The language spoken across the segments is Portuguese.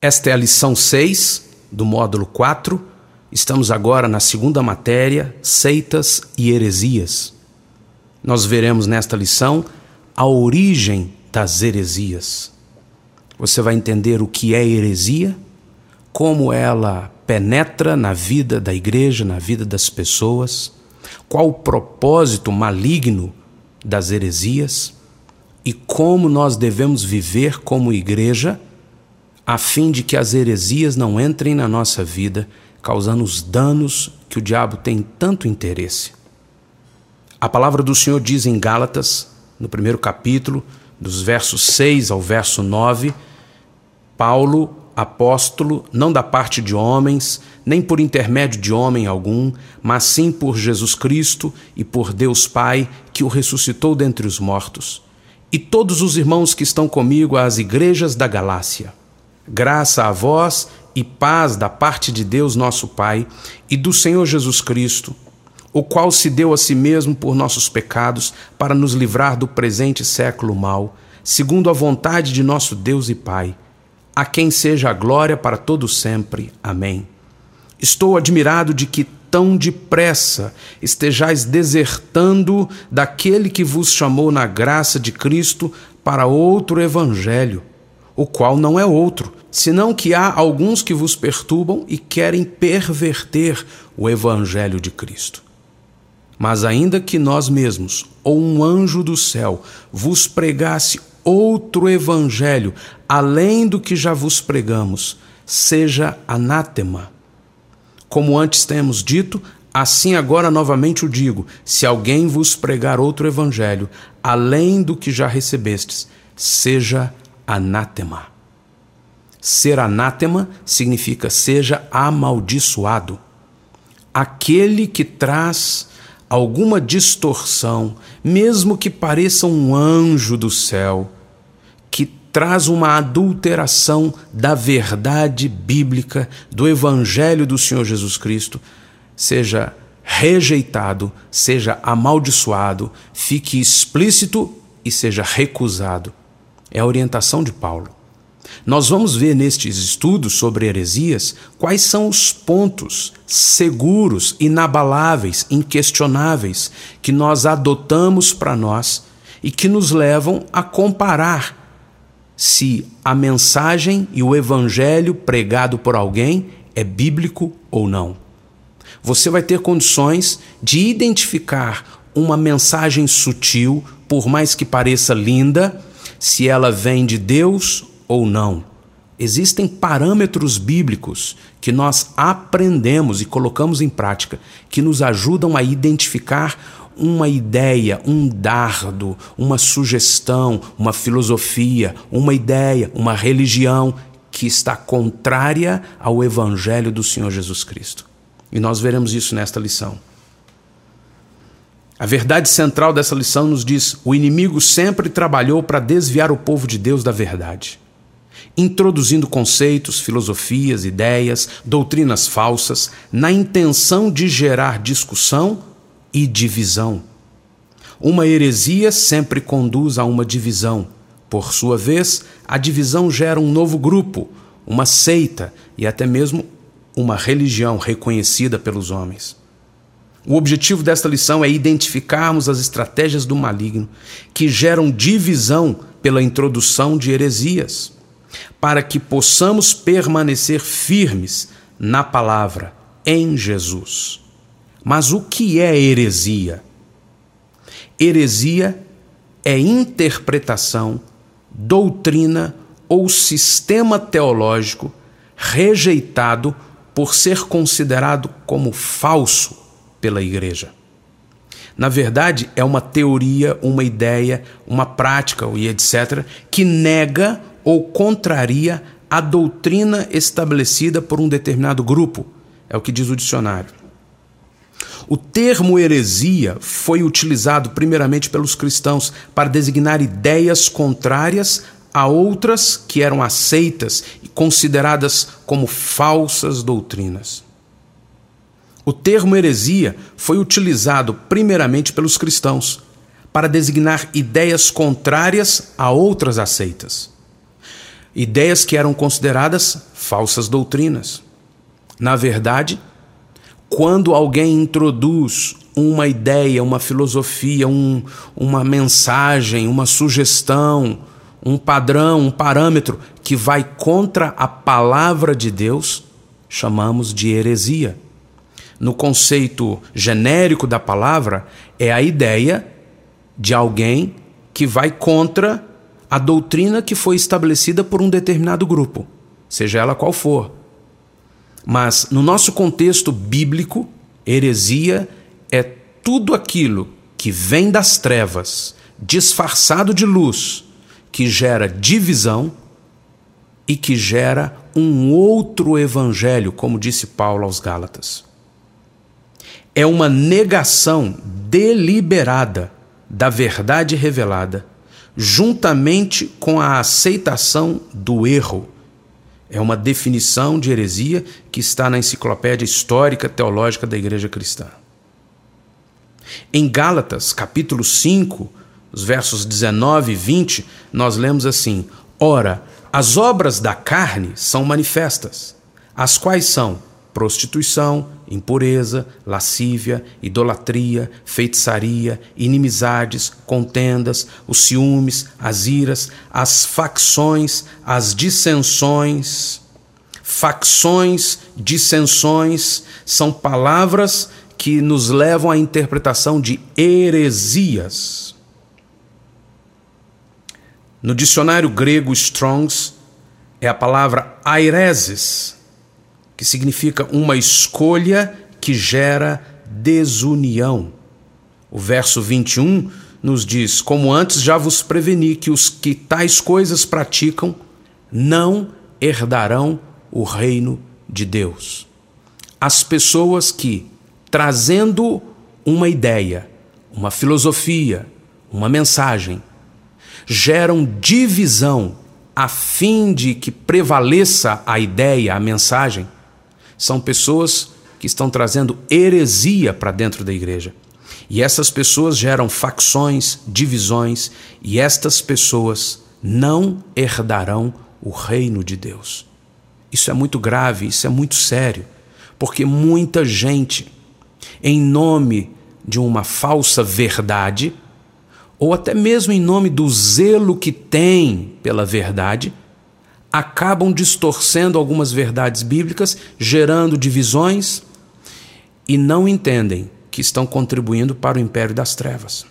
Esta é a lição 6 do módulo 4. Estamos agora na segunda matéria, seitas e heresias. Nós veremos nesta lição a origem das heresias. Você vai entender o que é heresia, como ela penetra na vida da igreja, na vida das pessoas, qual o propósito maligno das heresias e como nós devemos viver como igreja a fim de que as heresias não entrem na nossa vida, causando os danos que o diabo tem tanto interesse. A palavra do Senhor diz em Gálatas, no primeiro capítulo, dos versos 6 ao verso 9, Paulo, apóstolo, não da parte de homens, nem por intermédio de homem algum, mas sim por Jesus Cristo e por Deus Pai, que o ressuscitou dentre os mortos, e todos os irmãos que estão comigo às igrejas da Galácia. Graça a vós e paz da parte de Deus nosso Pai e do Senhor Jesus Cristo, o qual se deu a si mesmo por nossos pecados para nos livrar do presente século mau, segundo a vontade de nosso Deus e Pai, a quem seja a glória para todo sempre. Amém. Estou admirado de que tão depressa estejais desertando daquele que vos chamou na graça de Cristo para outro evangelho, o qual não é outro, senão que há alguns que vos perturbam e querem perverter o evangelho de Cristo. Mas ainda que nós mesmos, ou um anjo do céu, vos pregasse outro evangelho, além do que já vos pregamos, seja anátema. Como antes temos dito, assim agora novamente o digo: se alguém vos pregar outro evangelho, além do que já recebestes, seja anátema. Ser anátema significa seja amaldiçoado. Aquele que traz alguma distorção, mesmo que pareça um anjo do céu, que traz uma adulteração da verdade bíblica, do evangelho do Senhor Jesus Cristo, seja rejeitado, seja amaldiçoado, fique explícito e seja recusado. É a orientação de Paulo. Nós vamos ver nestes estudos sobre heresias quais são os pontos seguros, inabaláveis, inquestionáveis que nós adotamos para nós e que nos levam a comparar se a mensagem e o evangelho pregado por alguém é bíblico ou não. Você vai ter condições de identificar uma mensagem sutil, por mais que pareça linda, se ela vem de Deus ou não. Existem parâmetros bíblicos que nós aprendemos e colocamos em prática, que nos ajudam a identificar uma ideia, um dardo, uma sugestão, uma filosofia, uma ideia, uma religião que está contrária ao evangelho do Senhor Jesus Cristo. E nós veremos isso nesta lição. A verdade central dessa lição nos diz: o inimigo sempre trabalhou para desviar o povo de Deus da verdade, introduzindo conceitos, filosofias, ideias, doutrinas falsas, na intenção de gerar discussão e divisão. Uma heresia sempre conduz a uma divisão. Por sua vez, a divisão gera um novo grupo, uma seita e até mesmo uma religião reconhecida pelos homens. O objetivo desta lição é identificarmos as estratégias do maligno que geram divisão pela introdução de heresias, para que possamos permanecer firmes na palavra, em Jesus. Mas o que é heresia? Heresia é interpretação, doutrina ou sistema teológico rejeitado por ser considerado como falso pela igreja. Na verdade, é uma teoria, uma ideia, uma prática e etc., que nega ou contraria a doutrina estabelecida por um determinado grupo. É o que diz o dicionário. O termo heresia foi utilizado primeiramente pelos cristãos para designar ideias contrárias a outras que eram aceitas e consideradas como falsas doutrinas. O termo heresia foi utilizado primeiramente pelos cristãos para designar ideias contrárias a outras aceitas. ideias que eram consideradas falsas doutrinas. Na verdade, quando alguém introduz uma ideia, uma filosofia, uma mensagem, uma sugestão, um padrão, um parâmetro que vai contra a palavra de Deus, chamamos de heresia. No conceito genérico da palavra, é a ideia de alguém que vai contra a doutrina que foi estabelecida por um determinado grupo, seja ela qual for. Mas no nosso contexto bíblico, heresia é tudo aquilo que vem das trevas, disfarçado de luz, que gera divisão e que gera um outro evangelho, como disse Paulo aos Gálatas. É uma negação deliberada da verdade revelada, juntamente com a aceitação do erro. É uma definição de heresia que está na Enciclopédia Histórica Teológica da Igreja Cristã. Em Gálatas, capítulo 5, os versos 19 e 20, nós lemos assim: Ora, as obras da carne são manifestas, as quais são prostituição, impureza, lascívia, idolatria, feitiçaria, inimizades, contendas, os ciúmes, as iras, as facções, as dissensões. Facções, dissensões são palavras que nos levam à interpretação de heresias. No dicionário grego Strong's é a palavra aireses, que significa uma escolha que gera desunião. O verso 21 nos diz: Como antes já vos preveni que os que tais coisas praticam não herdarão o reino de Deus. As pessoas que, trazendo uma ideia, uma filosofia, uma mensagem, geram divisão a fim de que prevaleça a ideia, a mensagem, são pessoas que estão trazendo heresia para dentro da igreja. E essas pessoas geram facções, divisões, e estas pessoas não herdarão o reino de Deus. Isso é muito grave, isso é muito sério, porque muita gente, em nome de uma falsa verdade, ou até mesmo em nome do zelo que tem pela verdade, acabam distorcendo algumas verdades bíblicas, gerando divisões e não entendem que estão contribuindo para o império das trevas.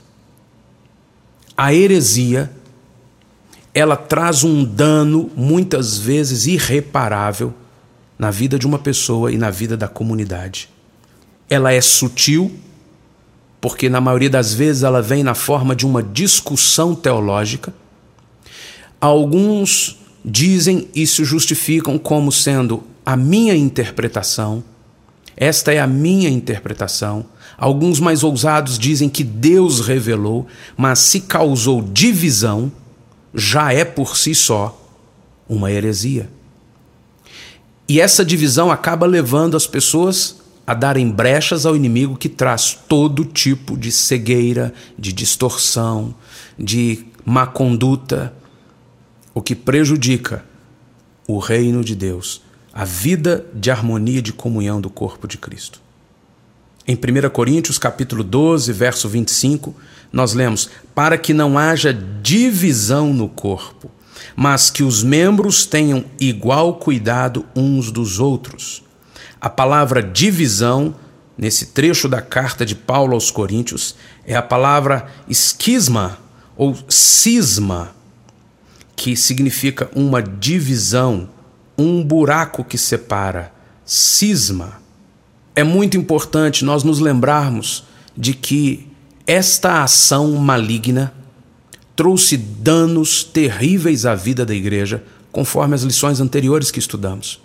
A heresia, ela traz um dano muitas vezes irreparável na vida de uma pessoa e na vida da comunidade. Ela é sutil, porque na maioria das vezes ela vem na forma de uma discussão teológica. Alguns dizem e se justificam como sendo a minha interpretação. Esta é a minha interpretação. Alguns mais ousados dizem que Deus revelou, mas se causou divisão, já é por si só uma heresia. E essa divisão acaba levando as pessoas a darem brechas ao inimigo, que traz todo tipo de cegueira, de distorção, de má conduta, o que prejudica o reino de Deus, a vida de harmonia e de comunhão do corpo de Cristo. Em 1 Coríntios, capítulo 12, verso 25, nós lemos: para que não haja divisão no corpo, mas que os membros tenham igual cuidado uns dos outros. A palavra divisão, nesse trecho da carta de Paulo aos Coríntios, é a palavra esquisma ou cisma, que significa uma divisão, um buraco que separa, cisma. É muito importante nós nos lembrarmos de que esta ação maligna trouxe danos terríveis à vida da igreja, conforme as lições anteriores que estudamos.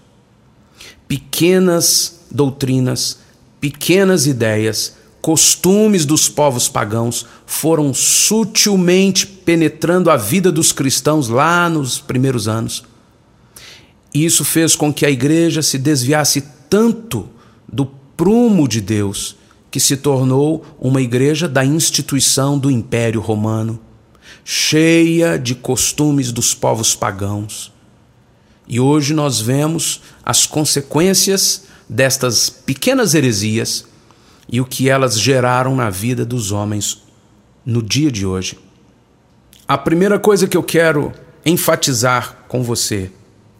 Pequenas doutrinas, pequenas ideias, costumes dos povos pagãos foram sutilmente penetrando a vida dos cristãos lá nos primeiros anos. Isso fez com que a igreja se desviasse tanto do prumo de Deus, que se tornou uma igreja da instituição do Império Romano, cheia de costumes dos povos pagãos, E hoje nós vemos as consequências destas pequenas heresias e o que elas geraram na vida dos homens no dia de hoje. A primeira coisa que eu quero enfatizar com você,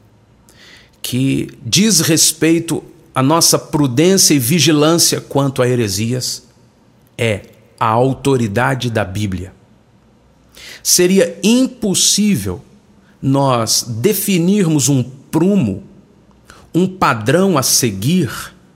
que diz respeito à nossa prudência e vigilância quanto a heresias, é a autoridade da Bíblia. Seria impossível nós definirmos um prumo, um padrão a seguir,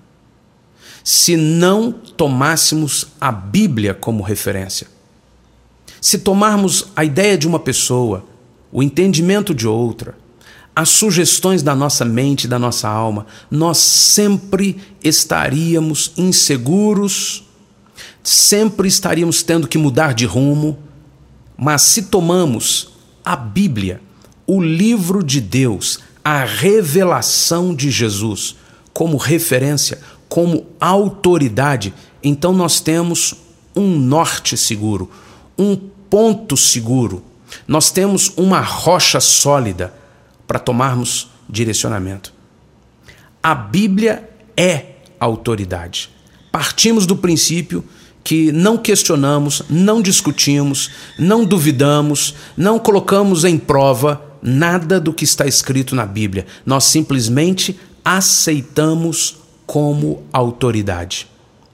se não tomássemos a Bíblia como referência. Se tomarmos a ideia de uma pessoa, o entendimento de outra, as sugestões da nossa mente, da nossa alma, nós sempre estaríamos inseguros, sempre estaríamos tendo que mudar de rumo. Mas se tomamos a Bíblia, o livro de Deus, a revelação de Jesus, como referência, como autoridade, então nós temos um norte seguro, um ponto seguro. Nós temos uma rocha sólida para tomarmos direcionamento. A Bíblia é autoridade. Partimos do princípio que não questionamos, não discutimos, não duvidamos, não colocamos em prova nada do que está escrito na Bíblia. Nós simplesmente aceitamos como autoridade.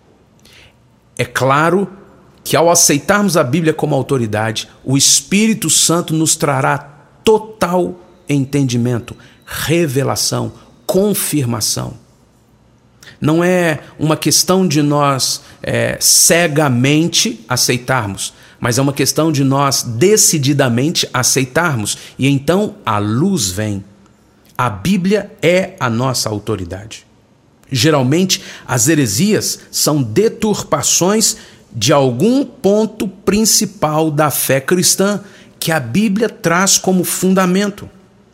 É claro que ao aceitarmos a Bíblia como autoridade, o Espírito Santo nos trará total entendimento, revelação, confirmação. Não é uma questão de nós cegamente aceitarmos, mas é uma questão de nós decididamente aceitarmos. E então a luz vem. A Bíblia é a nossa autoridade. Geralmente, as heresias são deturpações de algum ponto principal da fé cristã que a Bíblia traz como fundamento.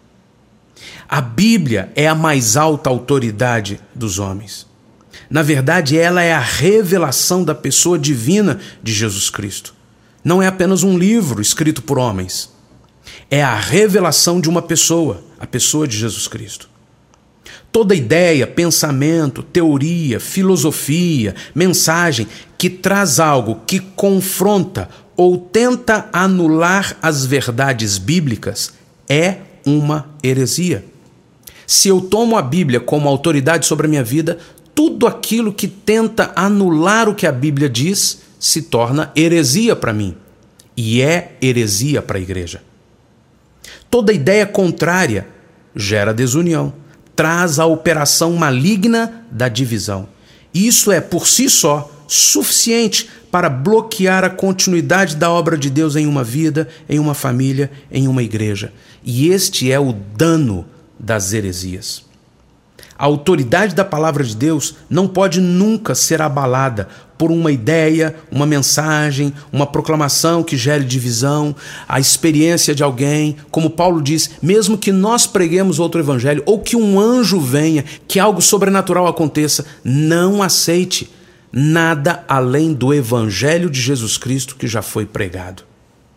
A Bíblia é a mais alta autoridade dos homens. Na verdade, ela é a revelação da pessoa divina de Jesus Cristo. Não é apenas um livro escrito por homens. É a revelação de uma pessoa, a pessoa de Jesus Cristo. Toda ideia, pensamento, teoria, filosofia, mensagem que traz algo que confronta ou tenta anular as verdades bíblicas é uma heresia. Se eu tomo a Bíblia como autoridade sobre a minha vida, tudo aquilo que tenta anular o que a Bíblia diz se torna heresia para mim. E é heresia para a igreja. Toda ideia contrária gera desunião, traz a operação maligna da divisão. Isso é, por si só, suficiente para bloquear a continuidade da obra de Deus em uma vida, em uma família, em uma igreja. E este é o dano das heresias. A autoridade da palavra de Deus não pode nunca ser abalada por uma ideia, uma mensagem, uma proclamação que gere divisão, a experiência de alguém. Como Paulo diz, mesmo que nós preguemos outro evangelho ou que um anjo venha, que algo sobrenatural aconteça, não aceite nada além do evangelho de Jesus Cristo que já foi pregado.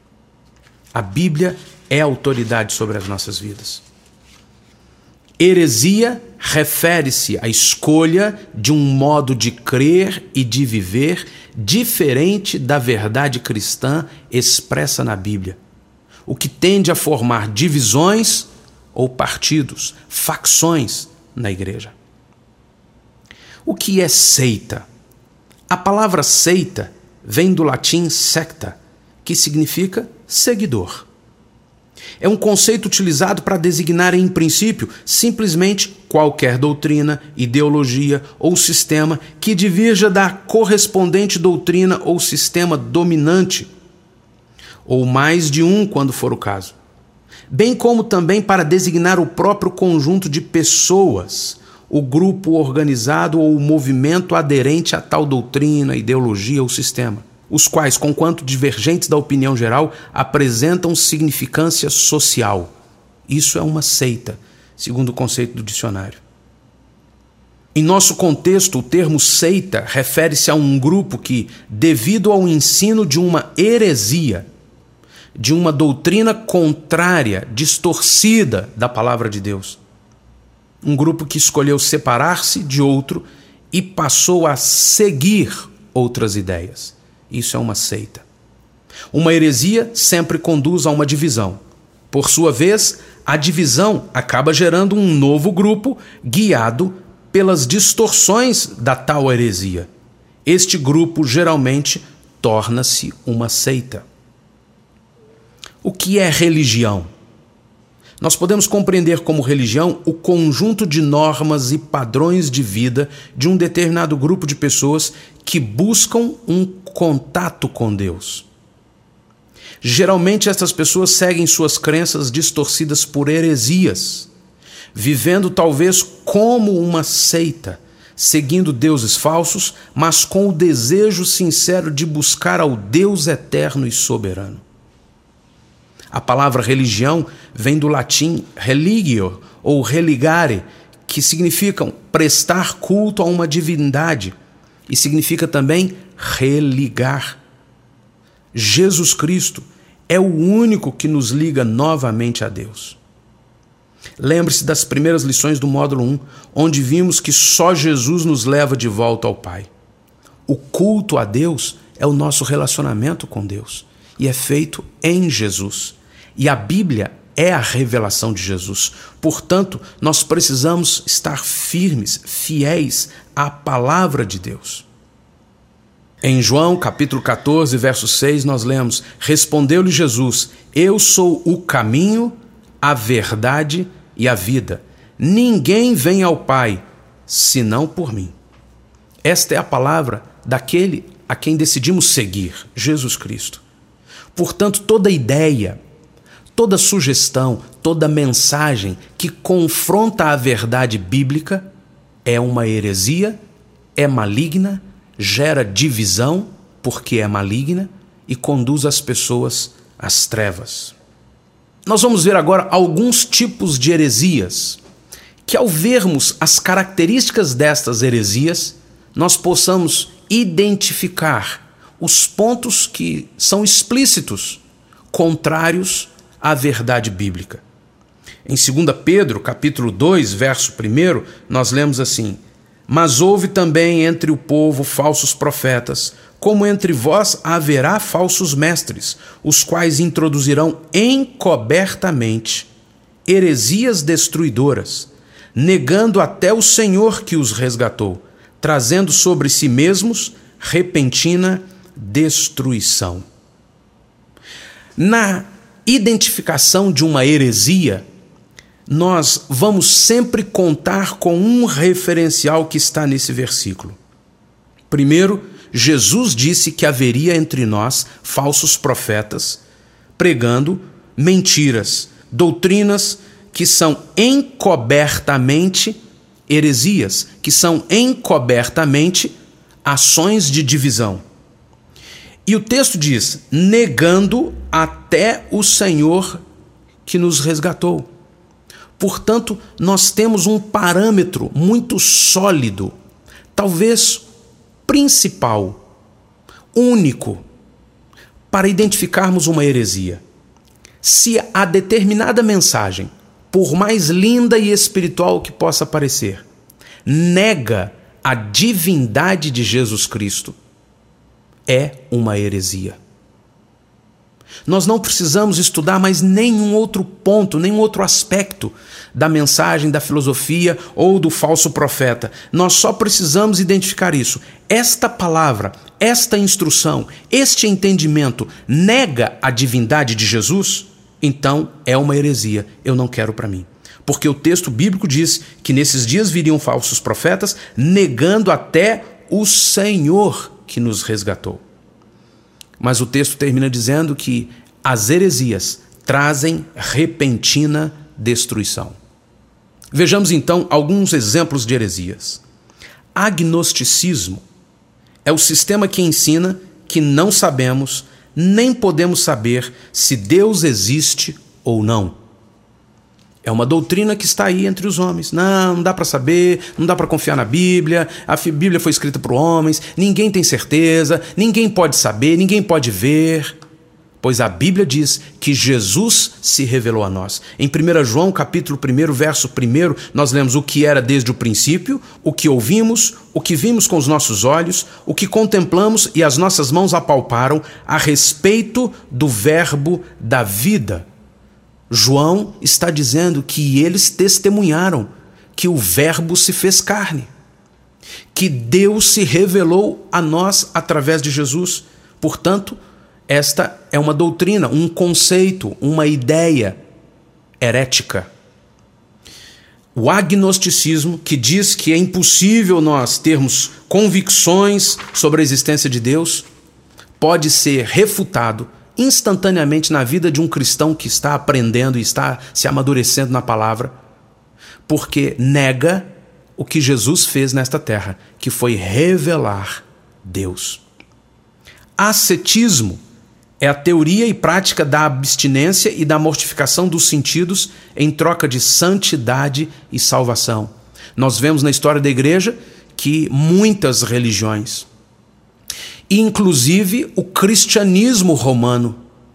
A Bíblia é autoridade sobre as nossas vidas. Heresia refere-se à escolha de um modo de crer e de viver diferente da verdade cristã expressa na Bíblia, o que tende a formar divisões ou partidos, facções na igreja. O que é seita? A palavra seita vem do latim secta, que significa seguidor. É um conceito utilizado para designar, em princípio, simplesmente qualquer doutrina, ideologia ou sistema que divirja da correspondente doutrina ou sistema dominante, ou mais de um, quando for o caso. Bem como também para designar o próprio conjunto de pessoas, o grupo organizado ou o movimento aderente a tal doutrina, ideologia ou sistema, os quais, conquanto divergentes da opinião geral, apresentam significância social. Isso é uma seita, segundo o conceito do dicionário. Em nosso contexto, o termo seita refere-se a um grupo que, devido ao ensino de uma heresia, de uma doutrina contrária, distorcida da palavra de Deus, um grupo que escolheu separar-se de outro e passou a seguir outras ideias. Isso é uma seita. Uma heresia sempre conduz a uma divisão. Por sua vez, a divisão acaba gerando um novo grupo guiado pelas distorções da tal heresia. Este grupo geralmente torna-se uma seita. O que é religião? Nós podemos compreender como religião o conjunto de normas e padrões de vida de um determinado grupo de pessoas que buscam um contato com Deus. Geralmente, essas pessoas seguem suas crenças distorcidas por heresias, vivendo talvez como uma seita, seguindo deuses falsos, mas com o desejo sincero de buscar ao Deus eterno e soberano. A palavra religião vem do latim religio ou religare, que significam prestar culto a uma divindade e significa também religar. Jesus Cristo é o único que nos liga novamente a Deus. Lembre-se das primeiras lições do módulo 1, onde vimos que só Jesus nos leva de volta ao Pai. O culto a Deus é o nosso relacionamento com Deus e é feito em Jesus. E a Bíblia é a revelação de Jesus. Portanto, nós precisamos estar firmes, fiéis à palavra de Deus. Em João, capítulo 14, verso 6, nós lemos: respondeu-lhe Jesus: eu sou o caminho, a verdade e a vida. Ninguém vem ao Pai, senão por mim. Esta é a palavra daquele a quem decidimos seguir, Jesus Cristo. Portanto, toda ideia, toda sugestão, toda mensagem que confronta a verdade bíblica é uma heresia, é maligna, gera divisão, porque é maligna, e conduz as pessoas às trevas. Nós vamos ver agora alguns tipos de heresias, que ao vermos as características destas heresias, nós possamos identificar os pontos que são explícitos, contrários à verdade bíblica. Em 2 Pedro, capítulo 2, verso 1, nós lemos assim: mas houve também entre o povo falsos profetas, como entre vós haverá falsos mestres, os quais introduzirão encobertamente heresias destruidoras, negando até o Senhor que os resgatou, trazendo sobre si mesmos repentina destruição. Na identificação de uma heresia, nós vamos sempre contar com um referencial que está nesse versículo. Primeiro, Jesus disse que haveria entre nós falsos profetas, pregando mentiras, doutrinas que são encobertamente heresias, que são encobertamente ações de divisão. E o texto diz: negando até o Senhor que nos resgatou. Portanto, nós temos um parâmetro muito sólido, talvez principal, único, para identificarmos uma heresia. Se a determinada mensagem, por mais linda e espiritual que possa parecer, nega a divindade de Jesus Cristo, é uma heresia. Nós não precisamos estudar mais nenhum outro ponto, nenhum outro aspecto da mensagem, da filosofia ou do falso profeta. Nós só precisamos identificar isso. Esta palavra, esta instrução, este entendimento nega a divindade de Jesus? Então é uma heresia. Eu não quero para mim. Porque o texto bíblico diz que nesses dias viriam falsos profetas, negando até o Senhor que nos resgatou. Mas o texto termina dizendo que as heresias trazem repentina destruição. Vejamos então alguns exemplos de heresias. Agnosticismo é o sistema que ensina que não sabemos nem podemos saber se Deus existe ou não. É uma doutrina que está aí entre os homens. Não dá para saber, não dá para confiar na Bíblia, a Bíblia foi escrita por homens, ninguém tem certeza, ninguém pode saber, ninguém pode ver. pois a Bíblia diz que Jesus se revelou a nós. Em 1 João, capítulo 1, verso 1, nós lemos o que era desde o princípio, o que ouvimos, o que vimos com os nossos olhos, o que contemplamos e as nossas mãos apalparam a respeito do verbo da vida. João está dizendo que eles testemunharam que o verbo se fez carne, que Deus se revelou a nós através de Jesus. Portanto, esta é uma doutrina, um conceito, uma ideia herética. O agnosticismo, que diz que é impossível nós termos convicções sobre a existência de Deus, pode ser refutado instantaneamente na vida de um cristão que está aprendendo e está se amadurecendo na palavra, porque nega o que Jesus fez nesta terra, que foi revelar Deus. Ascetismo é a teoria e prática da abstinência e da mortificação dos sentidos em troca de santidade e salvação. Nós vemos na história da igreja que muitas religiões, inclusive o cristianismo romano,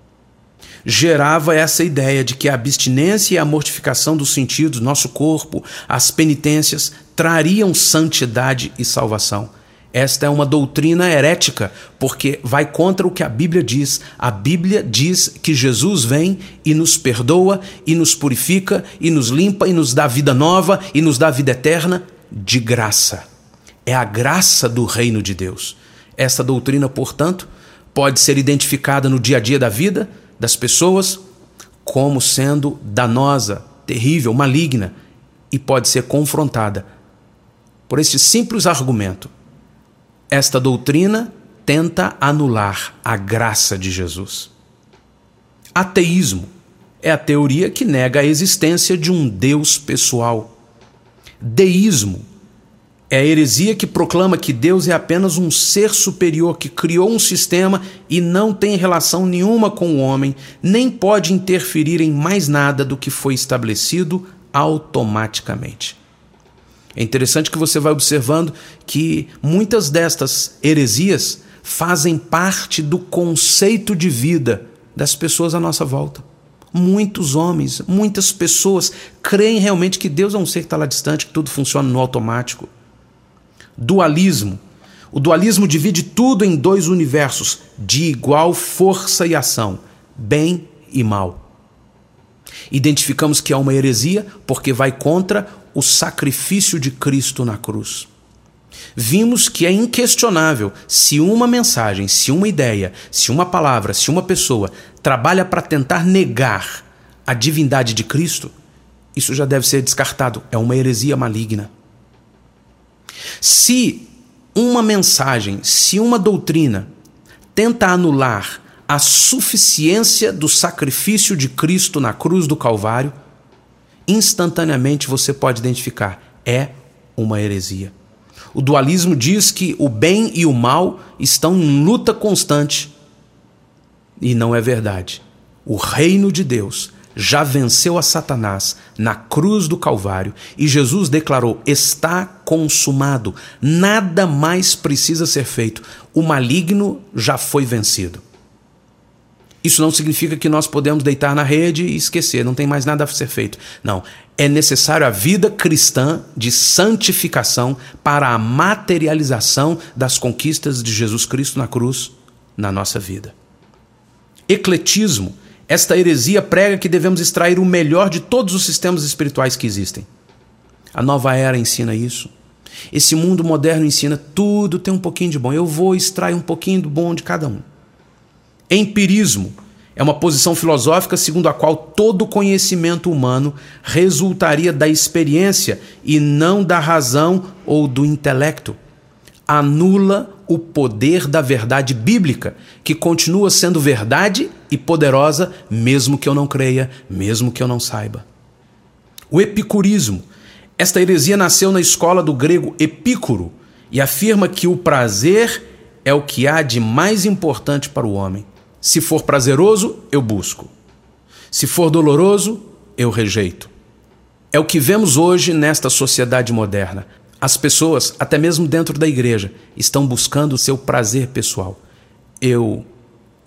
gerava essa ideia de que a abstinência e a mortificação dos sentidos, nosso corpo, as penitências, trariam santidade e salvação. Esta é uma doutrina herética, porque vai contra o que a Bíblia diz. A Bíblia diz que Jesus vem e nos perdoa, e nos purifica, e nos limpa, e nos dá vida nova, e nos dá vida eterna de graça. É a graça do reino de Deus. Esta doutrina, portanto, pode ser identificada no dia a dia da vida das pessoas como sendo danosa, terrível, maligna, e pode ser confrontada por este simples argumento. Esta doutrina tenta anular a graça de Jesus. Ateísmo é a teoria que nega a existência de um Deus pessoal. Deísmo é a heresia que proclama que Deus é apenas um ser superior que criou um sistema e não tem relação nenhuma com o homem, nem pode interferir em mais nada do que foi estabelecido automaticamente. É interessante que você vai observando que muitas destas heresias fazem parte do conceito de vida das pessoas à nossa volta. Muitos homens, muitas pessoas creem realmente que Deus é um ser que está lá distante, que tudo funciona no automático. Dualismo. O dualismo divide tudo em dois universos de igual força e ação, bem e mal. Identificamos que é uma heresia porque vai contra o sacrifício de Cristo na cruz. Vimos que é inquestionável se uma mensagem, se uma ideia, se uma palavra, se uma pessoa trabalha para tentar negar a divindade de Cristo, isso já deve ser descartado, é uma heresia maligna. Se uma mensagem, se uma doutrina tenta anular a suficiência do sacrifício de Cristo na cruz do Calvário, instantaneamente você pode identificar, é uma heresia. O dualismo diz que o bem e o mal estão em luta constante. E não é verdade. O reino de Deus já venceu a Satanás na cruz do Calvário e Jesus declarou: está consumado, nada mais precisa ser feito. O maligno já foi vencido. Isso não significa que nós podemos deitar na rede e esquecer, não tem mais nada a ser feito. Não, é necessário a vida cristã de santificação para a materialização das conquistas de Jesus Cristo na cruz na nossa vida. Ecletismo. Esta heresia prega que devemos extrair o melhor de todos os sistemas espirituais que existem. A nova era ensina isso. Esse mundo moderno ensina tudo tem um pouquinho de bom. Eu vou extrair um pouquinho do bom de cada um. Empirismo é uma posição filosófica segundo a qual todo conhecimento humano resultaria da experiência e não da razão ou do intelecto. Anula o poder da verdade bíblica, que continua sendo verdade e poderosa, mesmo que eu não creia, mesmo que eu não saiba. O epicurismo. Esta heresia nasceu na escola do grego Epícuro e afirma que o prazer é o que há de mais importante para o homem. Se for prazeroso, eu busco. Se for doloroso, eu rejeito. É o que vemos hoje nesta sociedade moderna. As pessoas, até mesmo dentro da igreja, estão buscando o seu prazer pessoal. Eu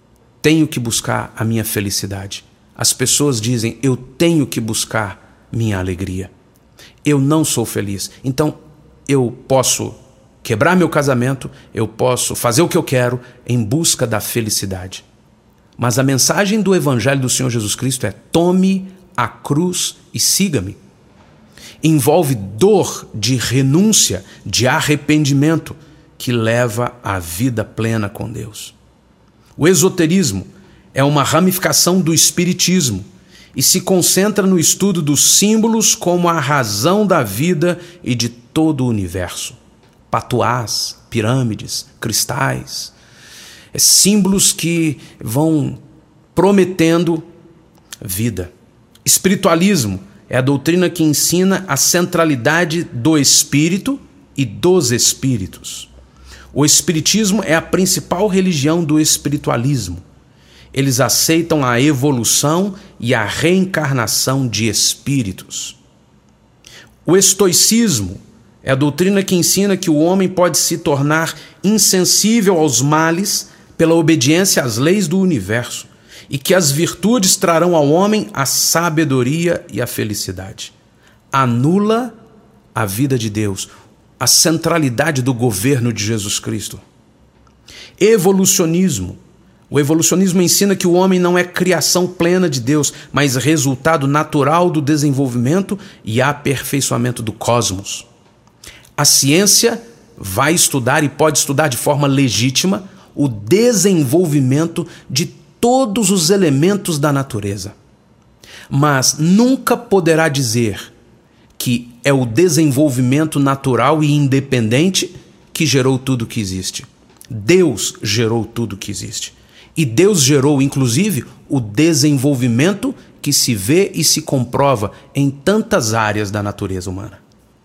tenho que buscar a minha felicidade. As pessoas dizem, eu tenho que buscar minha alegria. Eu não sou feliz. Então, eu posso quebrar meu casamento, eu posso fazer o que eu quero em busca da felicidade. Mas a mensagem do Evangelho do Senhor Jesus Cristo é: tome a cruz e siga-me. Envolve dor de renúncia, de arrependimento, que leva à vida plena com Deus. O esoterismo é uma ramificação do espiritismo e se concentra no estudo dos símbolos como a razão da vida e de todo o universo. Patuás, pirâmides, cristais, símbolos que vão prometendo vida. Espiritualismo é a doutrina que ensina a centralidade do espírito e dos espíritos. O espiritismo é a principal religião do espiritualismo. Eles aceitam a evolução e a reencarnação de espíritos. O estoicismo é a doutrina que ensina que o homem pode se tornar insensível aos males pela obediência às leis do universo e que as virtudes trarão ao homem a sabedoria e a felicidade. Anula a vida de Deus, a centralidade do governo de Jesus Cristo. Evolucionismo. O evolucionismo ensina que o homem não é criação plena de Deus, mas resultado natural do desenvolvimento e aperfeiçoamento do cosmos. A ciência vai estudar e pode estudar de forma legítima o desenvolvimento de todos os elementos da natureza. Mas nunca poderá dizer que é o desenvolvimento natural e independente que gerou tudo que existe. Deus gerou tudo que existe. E Deus gerou, inclusive, o desenvolvimento que se vê e se comprova em tantas áreas da natureza humana.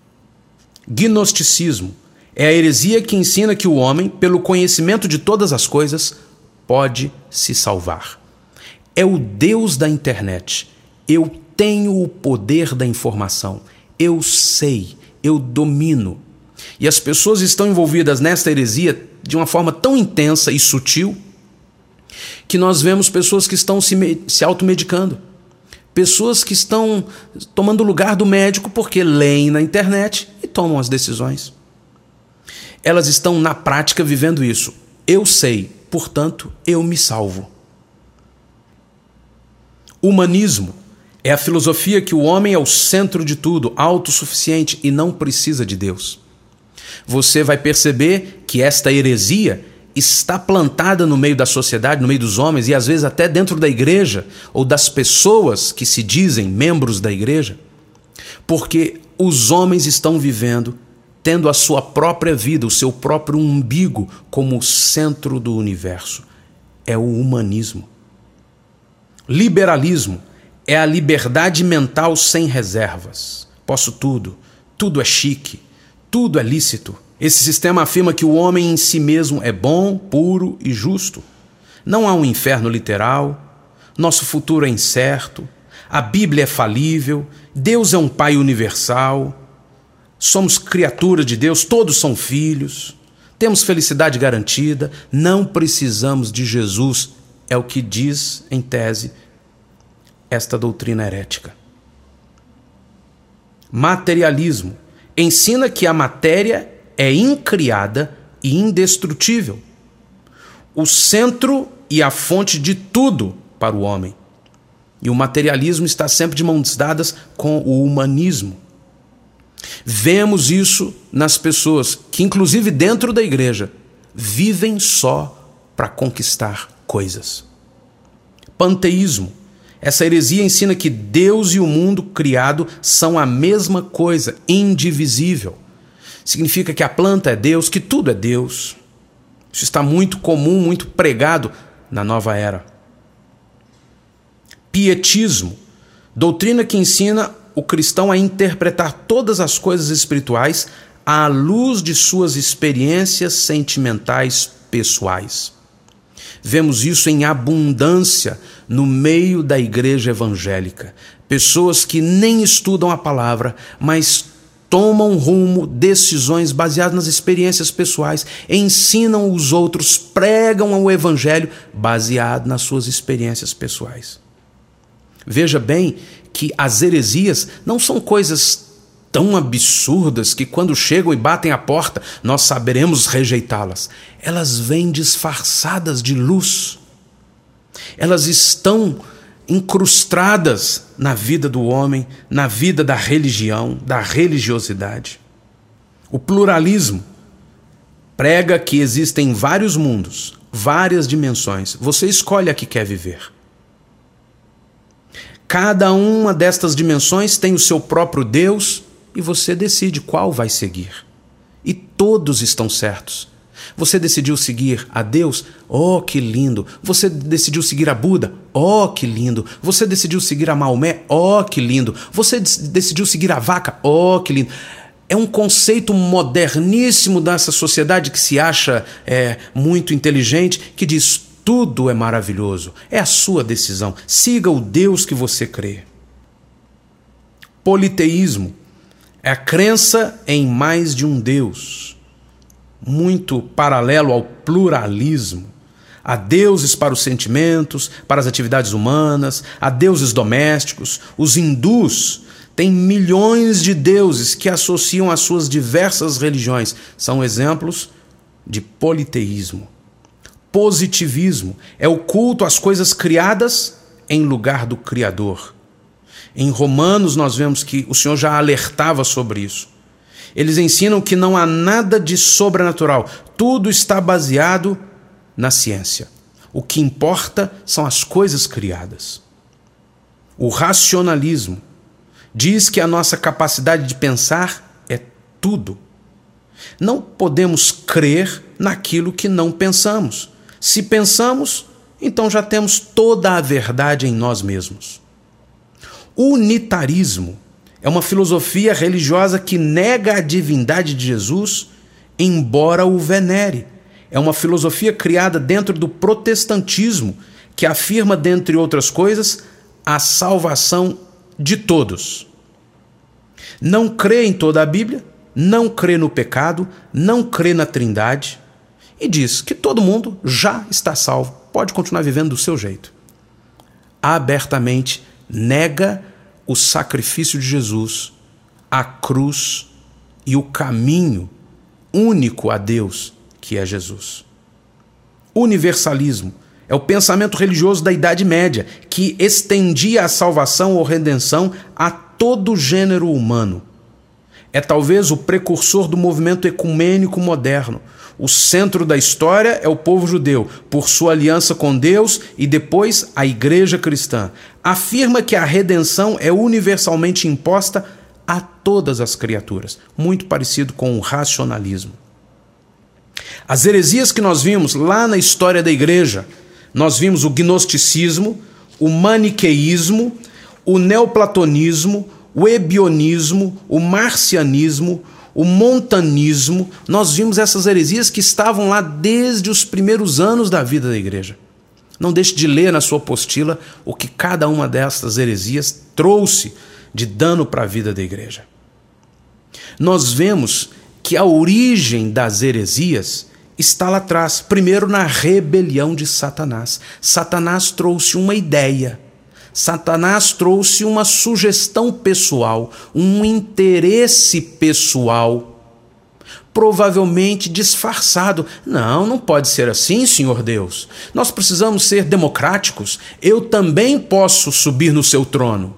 Gnosticismo é a heresia que ensina que o homem, pelo conhecimento de todas as coisas, pode se salvar. É o Deus da internet. Eu tenho o poder da informação. Eu sei, eu domino. E as pessoas estão envolvidas nesta heresia de uma forma tão intensa e sutil que nós vemos pessoas que estão se automedicando. Pessoas que estão tomando o lugar do médico porque leem na internet e tomam as decisões. Elas estão, na prática, vivendo isso. Eu sei, portanto, eu me salvo. Humanismo é a filosofia que o homem é o centro de tudo, autossuficiente e não precisa de Deus. Você vai perceber que esta heresia está plantada no meio da sociedade, no meio dos homens e às vezes até dentro da igreja ou das pessoas que se dizem membros da igreja, porque os homens estão vivendo, tendo a sua própria vida, o seu próprio umbigo como o centro do universo. É o humanismo. Liberalismo é a liberdade mental sem reservas. Posso tudo, tudo é chique, tudo é lícito. Esse sistema afirma que o homem em si mesmo é bom, puro e justo. Não há um inferno literal, nosso futuro é incerto, a Bíblia é falível, Deus é um Pai universal, somos criaturas de Deus, todos são filhos, temos felicidade garantida, não precisamos de Jesus, é o que diz, em tese, esta doutrina herética. Materialismo ensina que a matéria é incriada e indestrutível, o centro e a fonte de tudo para o homem. E o materialismo está sempre de mãos dadas com o humanismo. Vemos isso nas pessoas que, inclusive dentro da igreja, vivem só para conquistar coisas. Panteísmo. Essa heresia ensina que Deus e o mundo criado são a mesma coisa, indivisível. Significa que a planta é Deus, que tudo é Deus. Isso está muito comum, muito pregado na nova era. Pietismo, doutrina que ensina o cristão a interpretar todas as coisas espirituais à luz de suas experiências sentimentais pessoais. Vemos isso em abundância no meio da igreja evangélica. Pessoas que nem estudam a palavra, mas tomam rumo, decisões baseadas nas experiências pessoais, ensinam os outros, pregam o evangelho baseado nas suas experiências pessoais. Veja bem que as heresias não são coisas tão absurdas que quando chegam e batem a porta nós saberemos rejeitá-las. Elas vêm disfarçadas de luz. Elas estão incrustadas na vida do homem, na vida da religião, da religiosidade. O pluralismo prega que existem vários mundos, várias dimensões. Você escolhe a que quer viver. Cada uma destas dimensões tem o seu próprio Deus e você decide qual vai seguir. E todos estão certos. Você decidiu seguir a Deus? Oh, que lindo! Você decidiu seguir a Buda? Oh, que lindo! Você decidiu seguir a Maomé? Oh, que lindo! Você decidiu seguir a vaca? Oh, que lindo! É um conceito moderníssimo dessa sociedade que se acha muito inteligente, que diz tudo é maravilhoso. É a sua decisão. Siga o Deus que você crê. Politeísmo é a crença em mais de um Deus, muito paralelo ao pluralismo. Há deuses para os sentimentos, para as atividades humanas, há deuses domésticos. Os hindus têm milhões de deuses que associam às suas diversas religiões. São exemplos de politeísmo. Positivismo é o culto às coisas criadas em lugar do Criador. Em Romanos nós vemos que o Senhor já alertava sobre isso. Eles ensinam que não há nada de sobrenatural. Tudo está baseado na ciência. O que importa são as coisas criadas. O racionalismo diz que a nossa capacidade de pensar é tudo. Não podemos crer naquilo que não pensamos. Se pensamos, então já temos toda a verdade em nós mesmos. O unitarismo é uma filosofia religiosa que nega a divindade de Jesus, embora o venere. É uma filosofia criada dentro do protestantismo, que afirma, dentre outras coisas, a salvação de todos. Não crê em toda a Bíblia, não crê no pecado, não crê na Trindade, e diz que todo mundo já está salvo, pode continuar vivendo do seu jeito. Abertamente nega o sacrifício de Jesus, a cruz e o caminho único a Deus, que é Jesus. Universalismo é o pensamento religioso da Idade Média, que estendia a salvação ou redenção a todo o gênero humano. É talvez o precursor do movimento ecumênico moderno. O centro da história é o povo judeu, por sua aliança com Deus, e depois a igreja cristã. Afirma que a redenção é universalmente imposta a todas as criaturas, muito parecido com o racionalismo. As heresias que nós vimos lá na história da igreja, nós vimos o gnosticismo, o maniqueísmo, o neoplatonismo, o ebionismo, o marcianismo, o montanismo. Nós vimos essas heresias que estavam lá desde os primeiros anos da vida da igreja. Não deixe de ler na sua apostila o que cada uma dessas heresias trouxe de dano para a vida da igreja. Nós vemos que a origem das heresias está lá atrás, primeiro na rebelião de Satanás. Satanás trouxe uma ideia. Satanás trouxe uma sugestão pessoal, um interesse pessoal, provavelmente disfarçado. Não pode ser assim, Senhor Deus. Nós precisamos ser democráticos. Eu também posso subir no seu trono.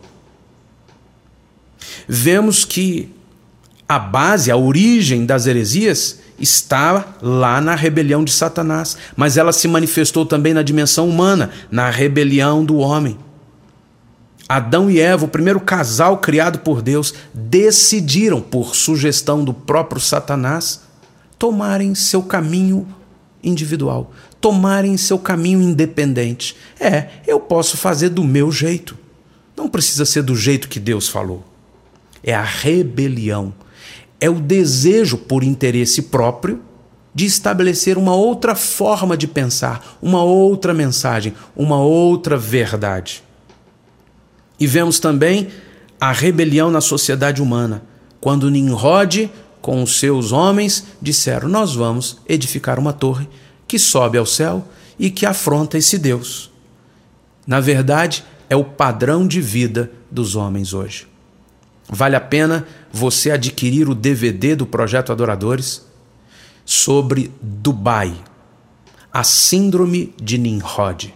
Vemos que a base, a origem das heresias está lá na rebelião de Satanás, mas ela se manifestou também na dimensão humana, na rebelião do homem. Adão e Eva, o primeiro casal criado por Deus, decidiram, por sugestão do próprio Satanás, tomarem seu caminho individual, tomarem seu caminho independente. Eu posso fazer do meu jeito. Não precisa ser do jeito que Deus falou. É a rebelião. É o desejo por interesse próprio de estabelecer uma outra forma de pensar, uma outra mensagem, uma outra verdade. E vemos também a rebelião na sociedade humana. quando Nimrod, com os seus homens, disseram: nós vamos edificar uma torre que sobe ao céu e que afronta esse Deus. Na verdade, é o padrão de vida dos homens hoje. Vale a pena você adquirir o DVD do Projeto Adoradores sobre Dubai, a síndrome de Nimrod.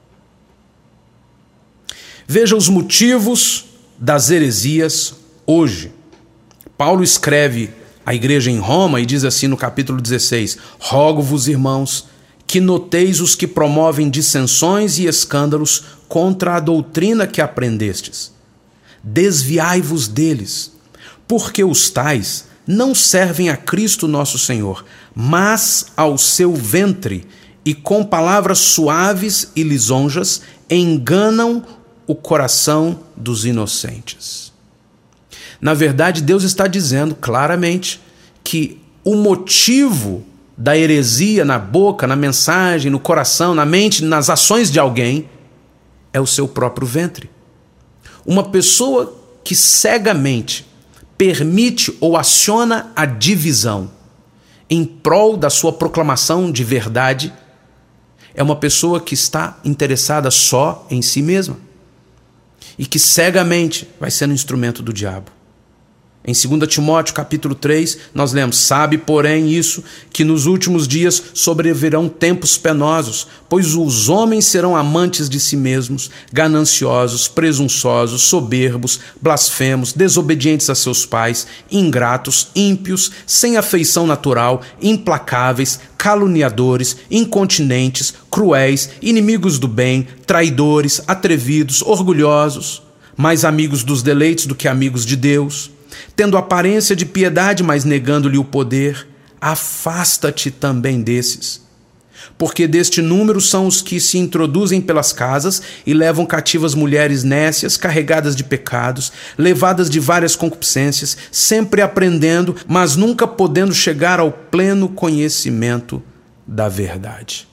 Veja os motivos das heresias hoje. Paulo escreve à igreja em Roma e diz assim no capítulo 16: rogo-vos, irmãos, que noteis os que promovem dissensões e escândalos contra a doutrina que aprendestes. Desviai-vos deles, porque os tais não servem a Cristo nosso Senhor, mas ao seu ventre, e com palavras suaves e lisonjas enganam o coração dos inocentes. Na verdade, Deus está dizendo claramente que o motivo da heresia na boca, na mensagem, no coração, na mente, nas ações de alguém é o seu próprio ventre. Uma pessoa que cegamente permite ou aciona a divisão em prol da sua proclamação de verdade é uma pessoa que está interessada só em si mesma e que cegamente vai sendo instrumento do diabo. Em 2 Timóteo capítulo 3, nós lemos: sabe, porém, isso, que nos últimos dias sobrevirão tempos penosos, pois os homens serão amantes de si mesmos, gananciosos, presunçosos, soberbos, blasfemos, desobedientes a seus pais, ingratos, ímpios, sem afeição natural, implacáveis, caluniadores, incontinentes, cruéis, inimigos do bem, traidores, atrevidos, orgulhosos, mais amigos dos deleites do que amigos de Deus, tendo aparência de piedade, mas negando-lhe o poder. Afasta-te também desses, porque deste número são os que se introduzem pelas casas e levam cativas mulheres nécias, carregadas de pecados, levadas de várias concupiscências, sempre aprendendo, mas nunca podendo chegar ao pleno conhecimento da verdade.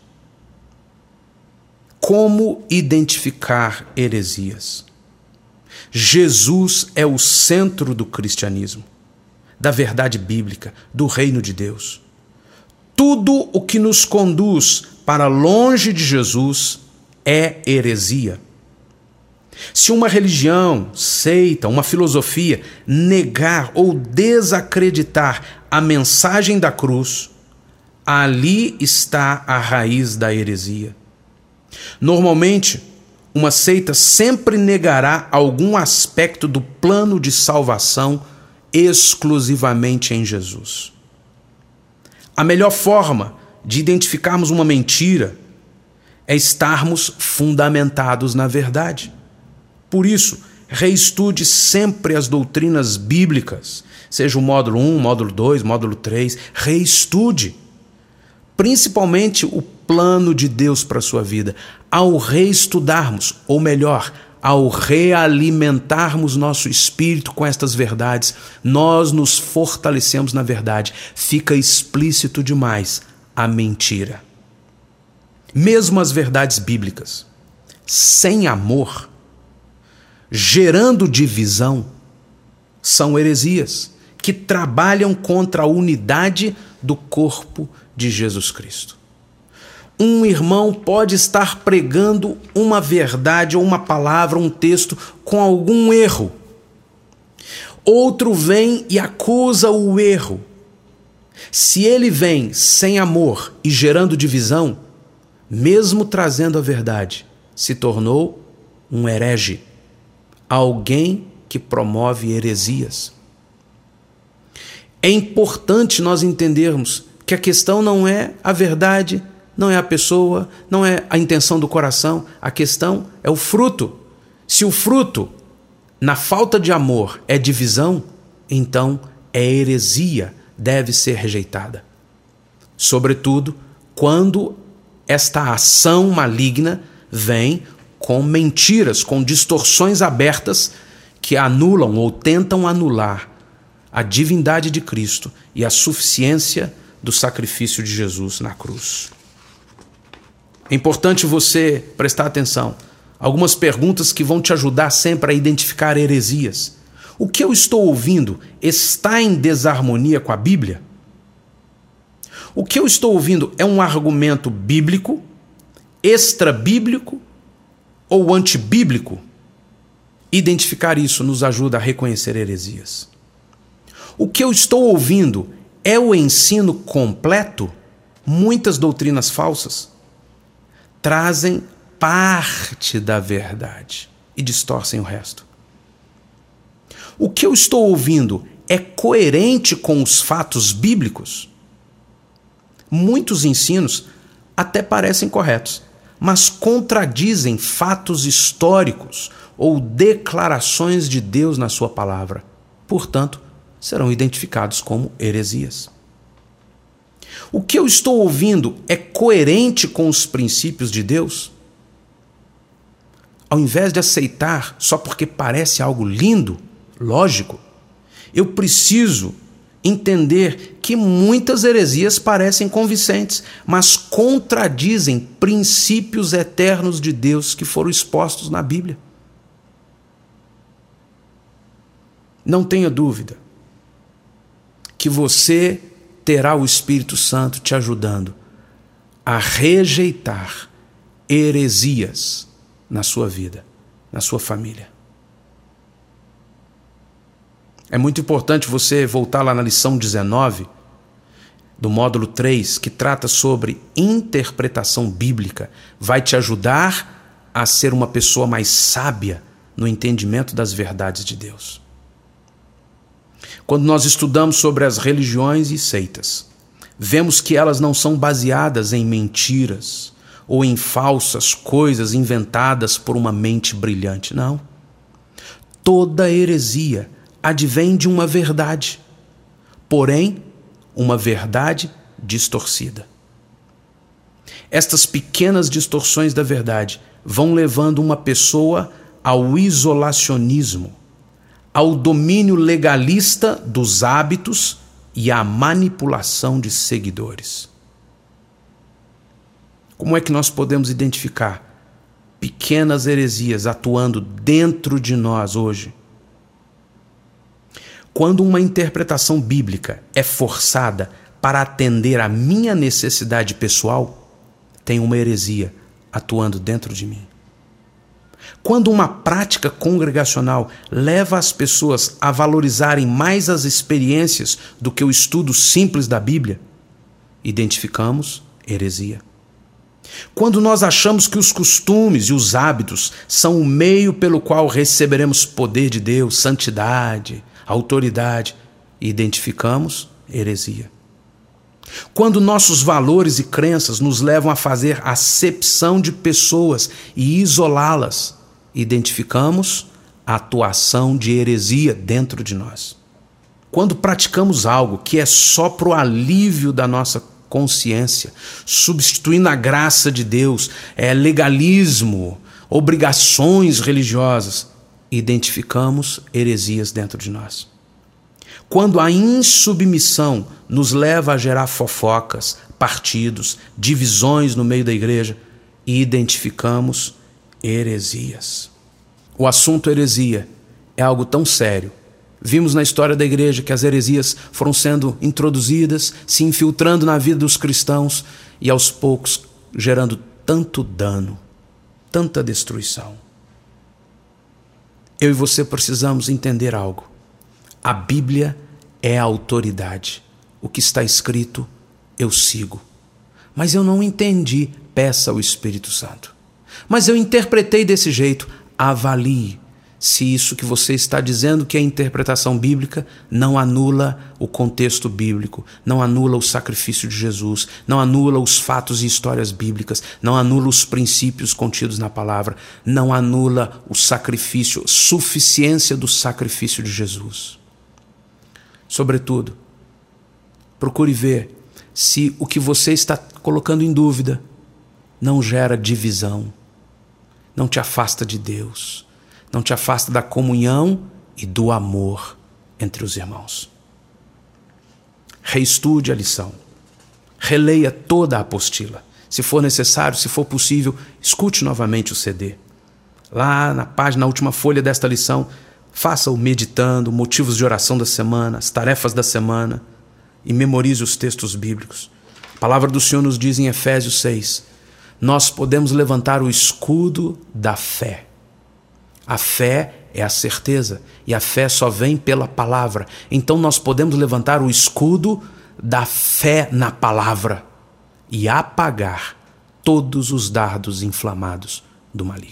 Como identificar heresias? Jesus é o centro do cristianismo, da verdade bíblica, do reino de Deus. Tudo o que nos conduz para longe de Jesus é heresia. Se uma religião, seita, uma filosofia negar ou desacreditar a mensagem da cruz, ali está a raiz da heresia. Normalmente, uma seita sempre negará algum aspecto do plano de salvação exclusivamente em Jesus. A melhor forma de identificarmos uma mentira é estarmos fundamentados na verdade. Por isso, reestude sempre as doutrinas bíblicas, seja o módulo 1, módulo 2, módulo 3, reestude. Principalmente o plano de Deus para a sua vida. Ao reestudarmos, ou melhor, ao realimentarmos nosso espírito com estas verdades, nós nos fortalecemos na verdade. Fica explícito demais a mentira. Mesmo as verdades bíblicas, sem amor, gerando divisão, são heresias que trabalham contra a unidade do corpo de Jesus Cristo. Um irmão pode estar pregando uma verdade ou uma palavra, um texto com algum erro. Outro vem e acusa o erro. Se ele vem sem amor e gerando divisão, mesmo trazendo a verdade, se tornou um herege, alguém que promove heresias. É importante nós entendermos que a questão não é a verdade, não é a pessoa, não é a intenção do coração, a questão é o fruto. Se o fruto, na falta de amor, é divisão, então é heresia, deve ser rejeitada. Sobretudo, quando esta ação maligna vem com mentiras, com distorções abertas que anulam ou tentam anular a divindade de Cristo e a suficiência do sacrifício de Jesus na cruz. É importante você prestar atenção. Algumas perguntas que vão te ajudar sempre a identificar heresias. O que eu estou ouvindo está em desarmonia com a Bíblia? O que eu estou ouvindo é um argumento bíblico, extra-bíblico ou antibíblico? Identificar isso nos ajuda a reconhecer heresias. O que eu estou ouvindo é o ensino completo? Muitas doutrinas falsas trazem parte da verdade e distorcem o resto. O que eu estou ouvindo é coerente com os fatos bíblicos? Muitos ensinos até parecem corretos, mas contradizem fatos históricos ou declarações de Deus na sua palavra. Portanto, serão identificados como heresias. O que eu estou ouvindo é coerente com os princípios de Deus? Ao invés de aceitar só porque parece algo lindo, lógico, eu preciso entender que muitas heresias parecem convincentes, mas contradizem princípios eternos de Deus que foram expostos na Bíblia. Não tenha dúvida que você terá o Espírito Santo te ajudando a rejeitar heresias na sua vida, na sua família. É muito importante você voltar lá na lição 19, do módulo 3, que trata sobre interpretação bíblica. Vai te ajudar a ser uma pessoa mais sábia no entendimento das verdades de Deus. Quando nós estudamos sobre as religiões e seitas, vemos que elas não são baseadas em mentiras ou em falsas coisas inventadas por uma mente brilhante. Não. Toda heresia advém de uma verdade, porém, uma verdade distorcida. Estas pequenas distorções da verdade vão levando uma pessoa ao isolacionismo, ao domínio legalista dos hábitos e à manipulação de seguidores. Como é que nós podemos identificar pequenas heresias atuando dentro de nós hoje? Quando uma interpretação bíblica é forçada para atender à minha necessidade pessoal, tem uma heresia atuando dentro de mim. Quando uma prática congregacional leva as pessoas a valorizarem mais as experiências do que o estudo simples da Bíblia, identificamos heresia. Quando nós achamos que os costumes e os hábitos são o meio pelo qual receberemos poder de Deus, santidade, autoridade, identificamos heresia. Quando nossos valores e crenças nos levam a fazer acepção de pessoas e isolá-las, identificamos a atuação de heresia dentro de nós. Quando praticamos algo que é só para o alívio da nossa consciência, substituindo a graça de Deus, legalismo, obrigações religiosas, identificamos heresias dentro de nós. Quando a insubmissão nos leva a gerar fofocas, partidos, divisões no meio da igreja, identificamos heresias. O assunto heresia é algo tão sério. Vimos na história da igreja que as heresias foram sendo introduzidas, se infiltrando na vida dos cristãos e aos poucos gerando tanto dano, tanta destruição. Eu e você precisamos entender algo. A Bíblia é a autoridade. O que está escrito, eu sigo. Mas eu não entendi, peça ao Espírito Santo. Mas eu interpretei desse jeito, avalie se isso que você está dizendo que é interpretação bíblica não anula o contexto bíblico, não anula o sacrifício de Jesus, não anula os fatos e histórias bíblicas, não anula os princípios contidos na palavra, não anula o sacrifício, suficiência do sacrifício de Jesus. Sobretudo, procure ver se o que você está colocando em dúvida não gera divisão, não te afasta de Deus, não te afasta da comunhão e do amor entre os irmãos. Reestude a lição. Releia toda a apostila. Se for necessário, se for possível, escute novamente o CD. Lá na página, na última folha desta lição, Faça-o meditando, motivos de oração da semana, as tarefas da semana, e memorize os textos bíblicos. A palavra do Senhor nos diz em Efésios 6, nós podemos levantar o escudo da fé. A fé é a certeza, e a fé só vem pela palavra. Então nós podemos levantar o escudo da fé na palavra e apagar todos os dardos inflamados do maligno.